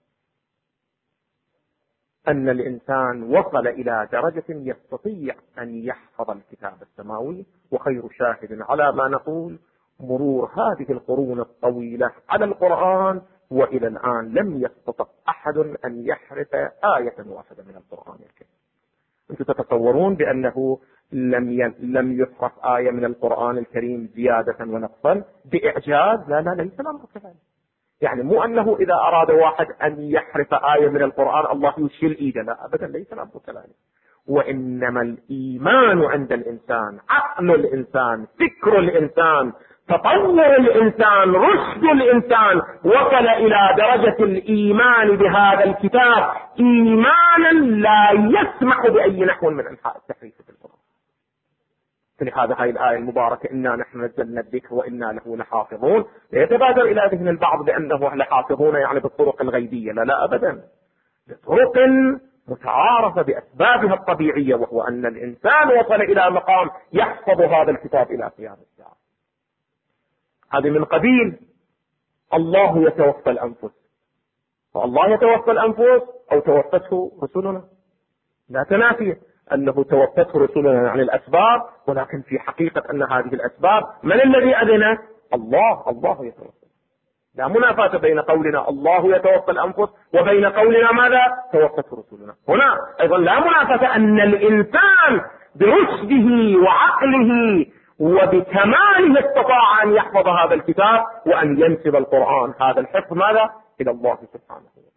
أن الإنسان وصل إلى درجة يستطيع أن يحفظ الكتاب السماوي، وخير شاهد على ما نقول مرور هذه القرون الطويلة على القرآن، وإلى الآن لم يستطع أحد أن يحرف آية واحدة من القرآن الكريم. أنتم تتصورون بأنه لم يحرف آية من القرآن الكريم زيادة ونقصا بإعجاز؟ لا ليس الأمر كذلك. يعني مو أنه إذا أراد واحد أن يحرف آية من القرآن الله يشيل إيده، لا أبدا، ليس الأمر كذلك. وإنما الإيمان عند الإنسان، عقل الإنسان، فكر الإنسان، تطور الإنسان، رشد الإنسان، وصل إلى درجة الإيمان بهذا الكتاب إيمانا لا يسمح بأي نحو من أنحاء التحريف في القرآن. لهذا هذه الآية المباركة إنا نحن نزلنا الذكر وإنا له لحافظون، يتبادر إلى ذهن البعض بأنه لحافظون يعني بالطرق الغيبية. لا أبدا، بطرق متعارفة بأسبابها الطبيعية، وهو أن الإنسان وصل إلى مقام يحفظ هذا الكتاب إلى قيام الساعة. هذه من قبيل الله يتوفى الأنفس. فالله يتوفى الأنفس أو توفته رسلنا، لا تنافي أنه توفته رسلنا عن الأسباب، ولكن في حقيقة أن هذه الأسباب من الذي أذن؟ الله يتوفى. لا منافاة بين قولنا الله يتوفى الأنفس وبين قولنا ماذا؟ توفته رسلنا. هنا أيضا لا منافاة أن الإنسان برشده وعقله وبكماله استطاع أن يحفظ هذا الكتاب وأن ينسب القرآن هذا الحفظ ماذا؟ إلى الله سبحانه وتعالى.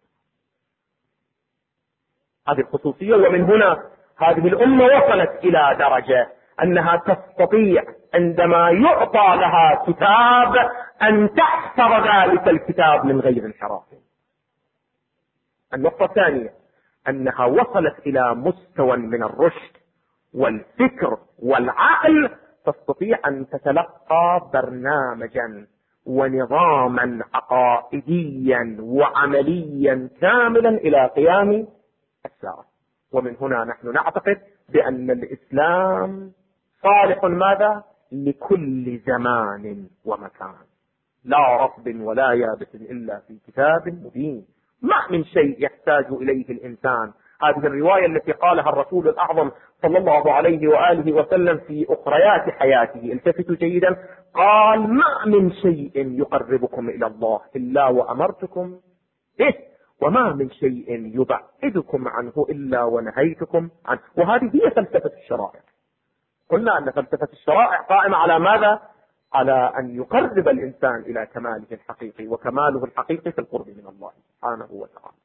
هذه الخصوصية. ومن هنا هذه الأمة وصلت إلى درجة أنها تستطيع عندما يعطى لها كتاب أن تحفظ ذلك الكتاب من غير انحراف. النقطة الثانية أنها وصلت إلى مستوى من الرشد والفكر والعقل تستطيع أن تتلقى برنامجا ونظاما عقائديا وعمليا كاملا إلى قيام الساعة. ومن هنا نحن نعتقد بأن الإسلام صالح ماذا؟ لكل زمان ومكان. لا رطب ولا يابس إلا في كتاب مبين. ما من شيء يحتاج إليه الإنسان. هذه الرواية التي قالها الرسول الأعظم صلى الله عليه وآله وسلم في أخريات حياته، التفتوا جيدا، قال: ما من شيء يقربكم إلى الله إلا وأمرتكم به، وما من شيء يبعدكم عنه إلا ونهيتكم عنه. وهذه هي فلسفة الشرائع. قلنا أن فلسفة الشرائع قائمة على ماذا؟ على أن يقرب الإنسان إلى كماله الحقيقي، وكماله الحقيقي في القرب من الله سبحانه وتعالى.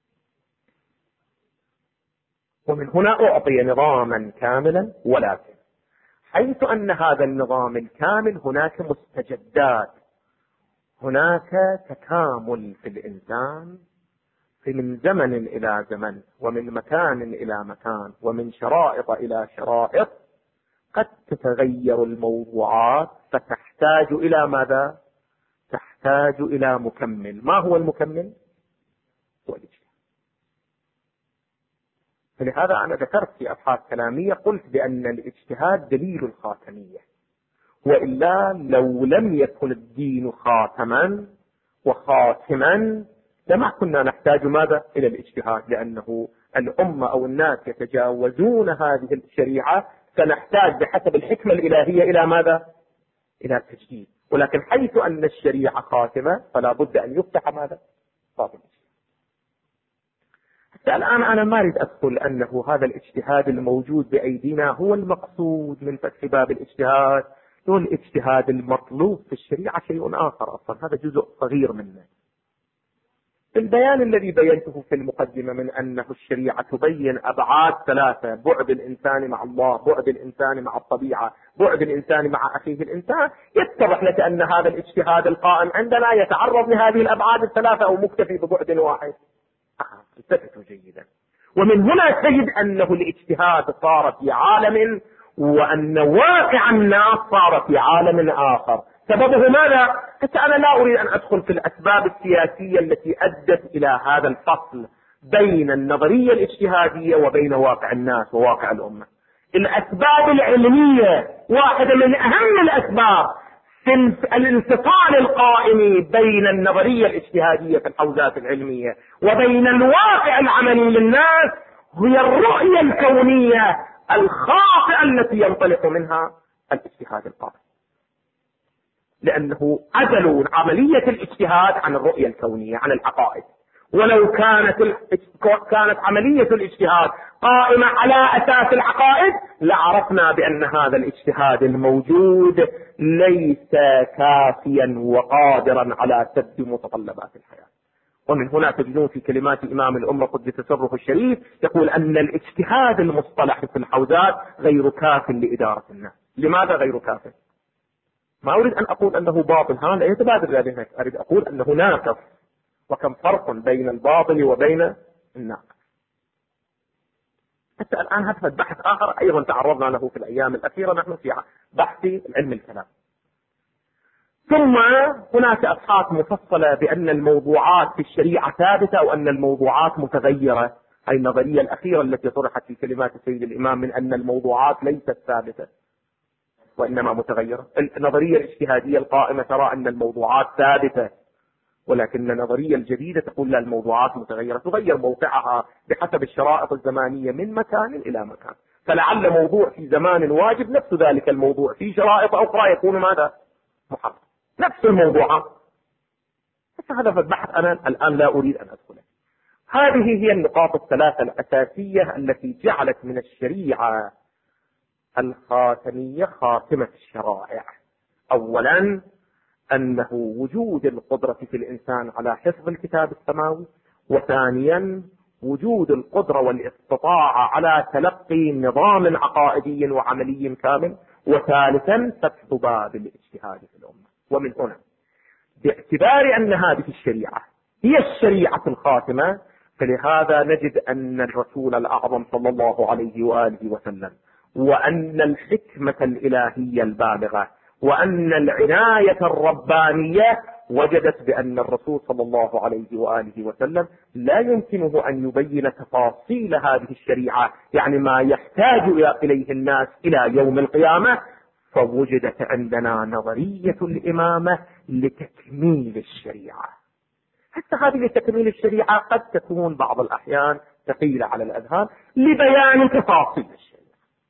ومن هنا أعطي نظاما كاملا، ولكن حيث أن هذا النظام الكامل هناك مستجدات، هناك تكامل في الإنسان من زمن إلى زمن، ومن مكان إلى مكان، ومن شرائط إلى شرائط، قد تتغير الموضوعات فتحتاج إلى ماذا؟ تحتاج إلى مكمل. ما هو المكمل؟ هو الاجتهاد. فلهذا أنا ذكرت في أبحاث كلامية قلت بأن الاجتهاد دليل الخاتمية، وإلا لو لم يكن الدين خاتما وخاتما لما كنا نحتاج ماذا؟ إلى الاجتهاد، لأنه الأمة أو الناس يتجاوزون هذه الشريعة، فنحتاج بحسب الحكمة الإلهية إلى ماذا؟ إلى التجديد. ولكن حيث أن الشريعة خاتمة فلا بد أن يفتح ماذا؟ خاتم. حتى الآن أنا ما أريد أدخل أنه هذا الاجتهاد الموجود بأيدينا هو المقصود من فتح باب الاجتهاد، هو الاجتهاد المطلوب في الشريعة شيء آخر، أصلا هذا جزء صغير منه. البيان الذي بينته في المقدمة من أنه الشريعة تبين أبعاد ثلاثة: بعد الإنسان مع الله، بعد الإنسان مع الطبيعة، بعد الإنسان مع أخيه الإنسان، يتضح لك أن هذا الاجتهاد القائم عندنا يتعرض لهذه الأبعاد الثلاثة أو مكتفي ببعد واحد. التفتوا جيدا. ومن هنا تجد أنه الاجتهاد صار في عالم، وأن واقع الناس صار في عالم آخر. سببه ماذا؟ حتى أنا لا أريد أن أدخل في الأسباب السياسية التي أدت إلى هذا الفصل بين النظرية الاجتهادية وبين واقع الناس وواقع الأمة. الأسباب العلمية واحدة من أهم الأسباب في الانفصال القائم بين النظرية الاجتهادية في الحوزات العلمية وبين الواقع العملي للناس، هي الرؤية الكونية الخاطئة التي ينطلق منها الاجتهاد القائم، لأنه عزلوا عملية الاجتهاد عن الرؤية الكونية، عن الحقائق. ولو كانت عملية الاجتهاد قائمة على أساس الحقائق لعرفنا بأن هذا الاجتهاد الموجود ليس كافيا وقادرا على سد متطلبات الحياة. ومن هنا تجدون في كلمات إمام الأمة قدس سره الشريف يقول أن الاجتهاد المصطلح في الحوزات غير كاف لإدارة الناس. لماذا غير كاف؟ ما أريد أن أقول أنه باطل، هذا يتبادل ذلك، أريد أقول أنه ناقص، وكم فرق بين الباطل وبين الناقص. حتى الآن هذا بحث آخر أيضا تعرضنا له في الأيام الأخيرة نحن في بحث علم الكلام. ثم هناك أبحاث مفصلة بأن الموضوعات في الشريعة ثابتة أو أن الموضوعات متغيرة. هذه النظرية الأخيرة التي طرحت في كلمات السيد الإمام من أن الموضوعات ليست ثابتة وإنما متغيرة. النظرية الاجتهادية القائمة ترى أن الموضوعات ثابتة، ولكن النظرية الجديدة تقول لا، الموضوعات متغيرة، تغير موقعها بحسب الشرائط الزمانية من مكان إلى مكان. فلعل موضوع في زمان واجب نفس ذلك الموضوع في شرائط أخرى يكون ماذا؟ محرم. نفس الموضوعات. هذا البحث أنا الآن لا أريد أن أدخله. هذه هي النقاط الثلاثة الأساسية التي جعلت من الشريعة الخاتمية خاتمة الشرائع. أولا أنه وجود القدرة في الإنسان على حفظ الكتاب السماوي، وثانيا وجود القدرة والاستطاعة على تلقي نظام عقائدي وعملي كامل، وثالثا فتح باب الاجتهاد في الأمة. ومن هنا باعتبار أن هذه الشريعة هي الشريعة الخاتمة، فلهذا نجد أن الرسول الأعظم صلى الله عليه وآله وسلم وأن الحكمة الإلهية البالغة وأن العناية الربانية وجدت بأن الرسول صلى الله عليه وآله وسلم لا يمكنه أن يبين تفاصيل هذه الشريعة، يعني ما يحتاج إليه الناس إلى يوم القيامة، فوجدت عندنا نظرية الإمامة لتكميل الشريعة. حتى هذه تكميل الشريعة قد تكون بعض الأحيان ثقيلة على الأذهان لبيان تفاصيل الشريعة.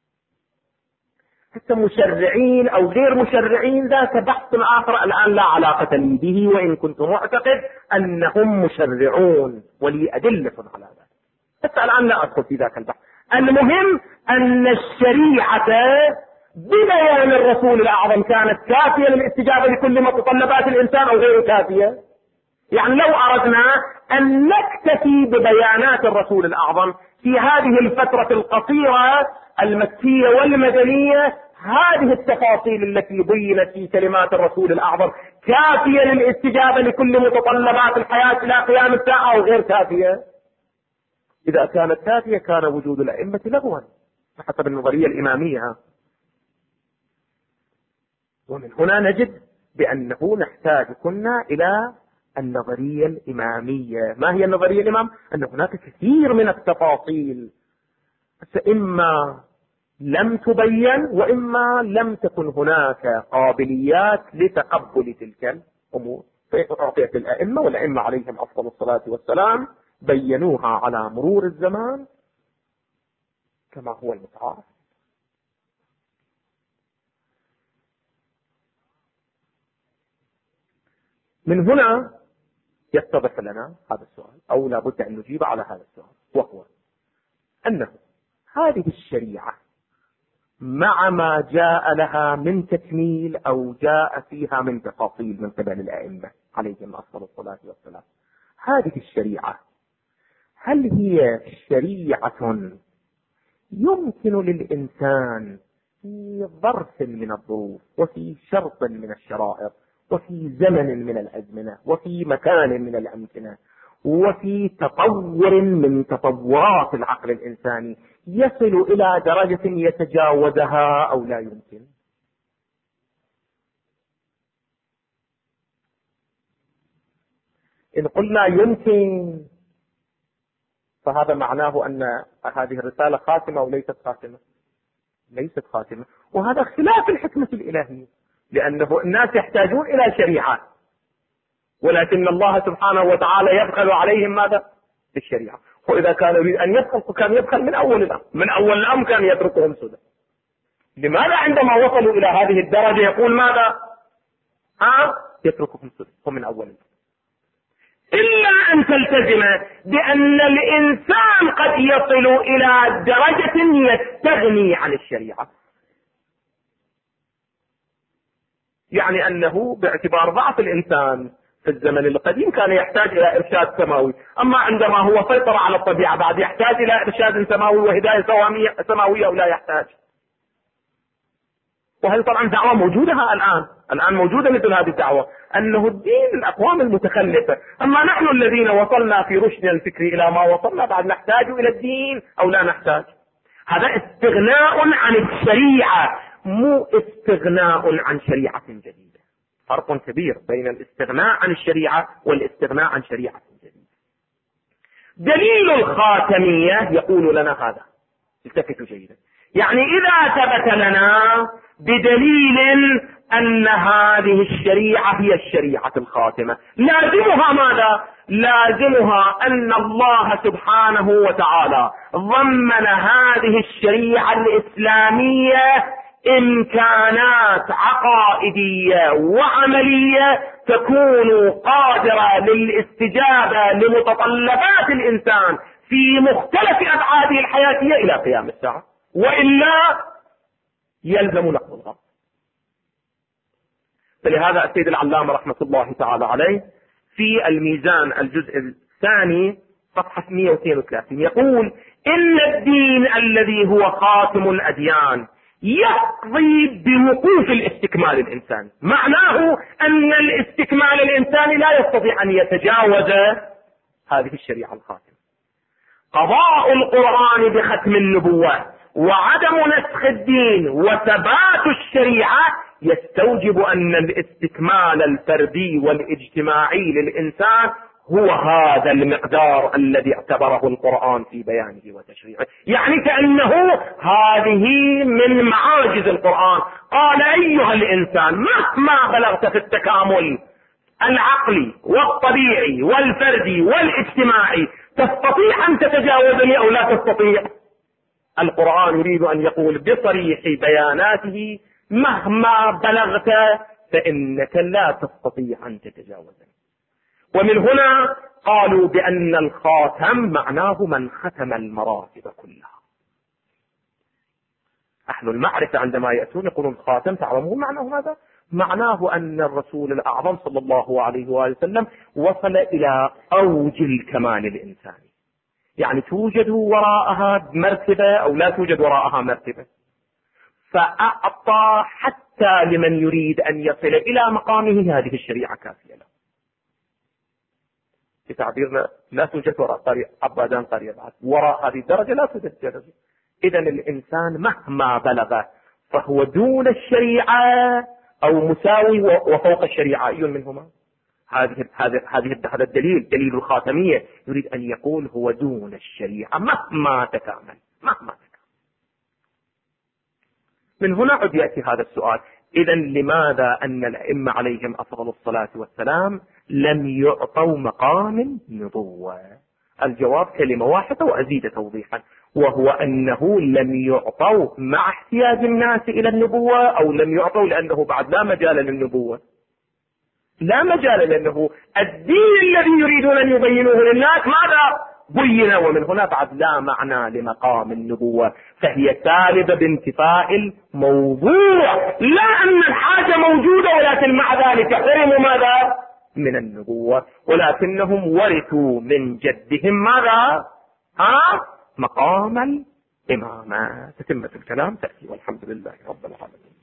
حتى مشرعين أو غير مشرعين ذاك بحث آخر الآن لا علاقة لي به، وإن كنت معتقد أنهم مشرعون ولي أدلة على ذلك، حتى الآن لا أدخل في ذاك البحث. المهم أن الشريعة ببيان الرسول الأعظم كانت كافية للاستجابة لكل متطلبات الإنسان أو غير كافية. يعني لو أردنا أن نكتفي ببيانات الرسول الأعظم في هذه الفترة القصيرة المكية والمدنية، هذه التفاصيل التي بينت في كلمات الرسول الأعظم كافية للاستجابة لكل متطلبات الحياة إلى قيام الساعة أو غير كافية؟ إذا كانت كافية كان وجود الأئمة لغوا حسب النظرية الإمامية. ومن هنا نجد بأنه نحتاج كنا إلى النظرية الإمامية. ما هي النظرية الإمام؟ أن هناك كثير من التفاصيل إما لم تبين وإما لم تكن هناك قابليات لتقبل تلك الأمور، فأعطيت الأئمة، والأئمة عليهم أفضل الصلاة والسلام بينوها على مرور الزمان كما هو المتعارف. من هنا يتضح لنا هذا السؤال، أو لابد أن نجيب على هذا السؤال، وهو أنه هذه الشريعة مع ما جاء لها من تكميل أو جاء فيها من تفاصيل من قبل الأئمة عليهم أفضل الصلاة والسلام، هذه الشريعة هل هي شريعة يمكن للإنسان في ظرف من الظروف وفي شرط من الشرائط وفي زمن من الأزمنة وفي مكان من الأمكنة وفي تطور من تطورات العقل الإنساني يصل إلى درجة يتجاوزها أو لا يمكن؟ إن قلنا يمكن فهذا معناه أن هذه الرسالة خاتمة وليست خاتمة. ليست خاتمة، وهذا خلاف الحكمة الإلهية، لأنه الناس يحتاجون إلى شريعة، ولكن الله سبحانه وتعالى يبخل عليهم ماذا؟ بالشريعة. وإذا كان يريد أن يبخل كان يبخل من أول الأمر، من أول الأمر كان يتركهم سدى. لماذا عندما وصلوا إلى هذه الدرجة يقول ماذا؟ يتركهم سدى ومن أول الأمر، إلا أن تلتزم بأن الإنسان قد يصل إلى درجة يستغني عن الشريعة، يعني أنه باعتبار ضعف الإنسان في الزمن القديم كان يحتاج إلى إرشاد سماوي، أما عندما هو سيطر على الطبيعة بعد يحتاج إلى إرشاد سماوي وهداية سماوية أو لا يحتاج. وهذه طبعا دعوة موجودة الآن موجودة مثل هذه الدعوة، أنه الدين الأقوام المتخلفة، أما نحن الذين وصلنا في رشدنا الفكري إلى ما وصلنا بعد نحتاج إلى الدين أو لا نحتاج. هذا استغناء عن الشريعة، مو استغناء عن شريعة جديدة. فرق كبير بين الاستغناء عن الشريعة والاستغناء عن شريعة جديدة. دليل الخاتمية يقول لنا هذا، التفتوا جيدا، يعني إذا ثبت لنا بدليل أن هذه الشريعة هي الشريعة الخاتمة، لازمها ماذا؟ لازمها أن الله سبحانه وتعالى ضمن هذه الشريعة الإسلامية إمكانات عقائدية وعملية تكون قادرة للاستجابة لمتطلبات الإنسان في مختلف أبعاده الحياتية إلى قيام الساعة، وإلا يلزم نقضها. فلهذا السيد العلامة رحمة الله تعالى عليه في الميزان الجزء الثاني صفحة 132 يقول: إن الدين الذي هو خاتم الأديان يقضي بوقوف الاستكمال الإنساني. معناه أن الاستكمال الإنساني لا يستطيع أن يتجاوز هذه الشريعة الخاتمة. قضاء القرآن بختم النبوة وعدم نسخ الدين وثبات الشريعة يستوجب أن الاستكمال الفردي والاجتماعي للإنسان هو هذا المقدار الذي اعتبره القرآن في بيانه وتشريعه. يعني كأنه هذه من معاجز القرآن. قال أيها الإنسان مهما بلغت في التكامل العقلي والطبيعي والفردي والاجتماعي تستطيع أن تتجاوزني أو لا تستطيع؟ القرآن يريد أن يقول بصريح بياناته مهما بلغت فإنك لا تستطيع أن تتجاوزني. ومن هنا قالوا بأن الخاتم معناه من ختم المراتب كلها. أهل المعرفة عندما يأتون يقولون خاتم، تعلمون معناه ماذا؟ معناه أن الرسول الأعظم صلى الله عليه وآله وسلم وصل إلى أوج الكمال الإنساني. يعني توجد وراءها مرتبة أو لا توجد وراءها مرتبة، فأعطى حتى لمن يريد أن يصل إلى مقامه هذه الشريعة كافية له. بتعبيرنا لا توجد وراء قرية عبادان قرية بعد، وراء هذه الدرجة لا توجد درجة. إذا الإنسان مهما بلغ فهو دون الشريعة أو مساوي وفوق الشريعة، أي منهما؟ هذا الدليل، دليل الخاتمية، يريد أن يقول هو دون الشريعة مهما تكامل. من هنا عد يأتي هذا السؤال: إذا لماذا أن الأئمة عليهم أفضل الصلاة والسلام لم يعطوا مقام النبوة؟ الجواب كلمة واحدة وأزيد توضيحا، وهو أنه لم يعطوا مع احتياج الناس إلى النبوة، أو لم يعطوا لأنه بعد لا مجال للنبوة. لا مجال، لأنه الدين الذي يريدون أن يبينوه للناس ماذا بين؟ ومن هنا بعد لا معنى لمقام النبوة، فهي سالبة بانتفاء الموضوع، لا أن الحاجة موجودة ولكن مع ذلك حرموا ماذا؟ من النبوة، ولكنهم ورثوا من جدهم ماذا؟ مقام الإمامة. تتمة الكلام تأتي، والحمد لله رب العالمين.